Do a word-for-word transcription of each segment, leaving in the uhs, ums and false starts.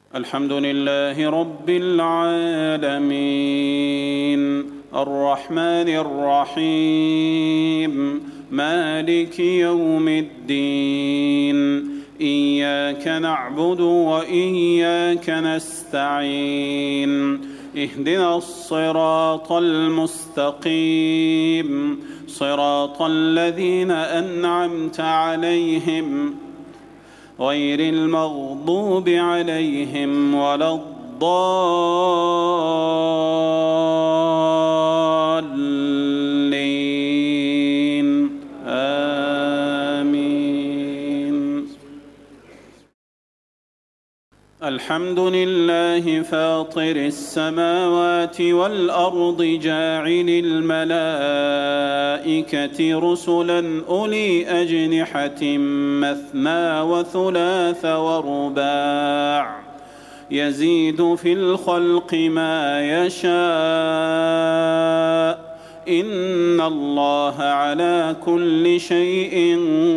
الحمد لله رب العالمين الرحمن الرحيم مالك يوم الدين إياك نعبد وإياك نستعين اهدنا الصراط المستقيم صراط الذين أنعمت عليهم غير المغضوب عليهم ولا الضالين آمين. الحمد لله فاطر السماوات والأرض جاعل الملائكة رسلا أولي أجنحة مثنى وثلاث ورباع يزيد في الخلق ما يشاء إن الله على كل شيء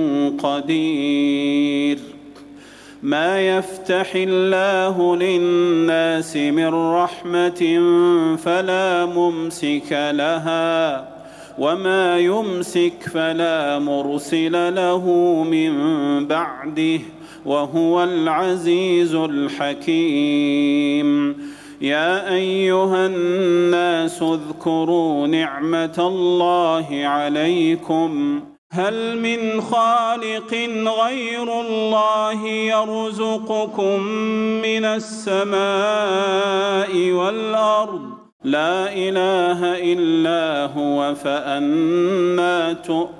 قدير. ما يفتح الله للناس من رحمة فلا ممسك لها وما يمسك فلا مرسل له من بعده وهو العزيز الحكيم. يا أيها الناس اذكروا نعمة الله عليكم هل من خالق غير الله يرزقكم من السماء والأرض لا إله إلا هو فأنى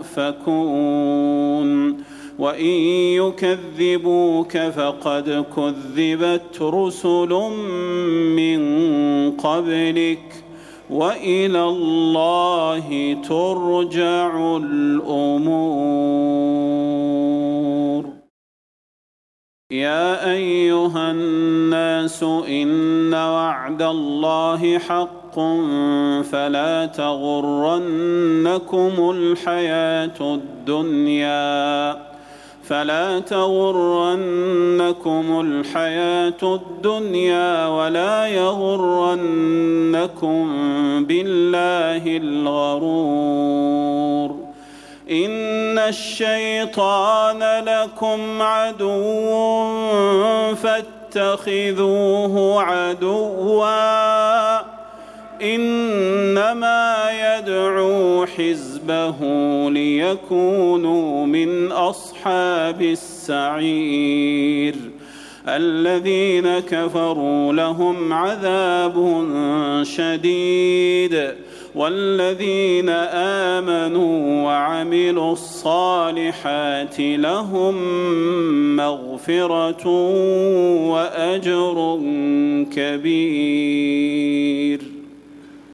تؤفكون. وإن يكذبوك فقد كذبت رسل من قبلك وإلى الله ترجع الأمور. يا أيها الناس إن وعد الله حق فلا تغرنكم الحياة الدنيا فلا تغرنكم الحياة الدنيا ولا يغرنكم بالله الغرور. إن الشيطان لكم عدو فاتخذوه عدوا إنما يدعو حزبه ليكونوا من أصحاب السعير. الذين كفروا لهم عذاب شديد والذين آمنوا وعملوا الصالحات لهم مغفرة وأجر كبير.